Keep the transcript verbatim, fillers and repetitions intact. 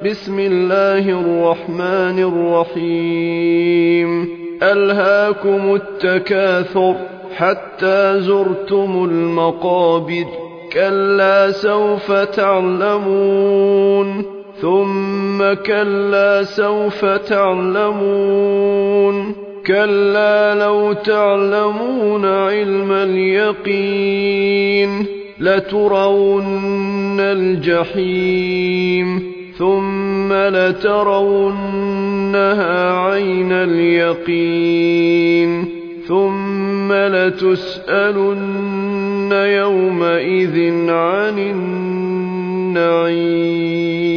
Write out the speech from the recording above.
بسم الله الرحمن الرحيم ألهاكم التكاثر حتى زرتم المقابر كلا سوف تعلمون ثم كلا سوف تعلمون كلا لو تعلمون علم اليقين لترون الجحيم ثم لترونها عين اليقين ثم لتسألن يومئذ عن النعيم